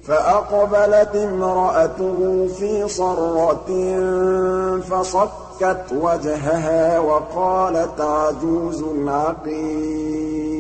فَأَقْبَلَتِ امْرَأَتُهُ فِي صَرَّةٍ فَصَكَّتْ وَجْهَهَا وَقَالَتْ عَجُوزٌ عَقِيمٌ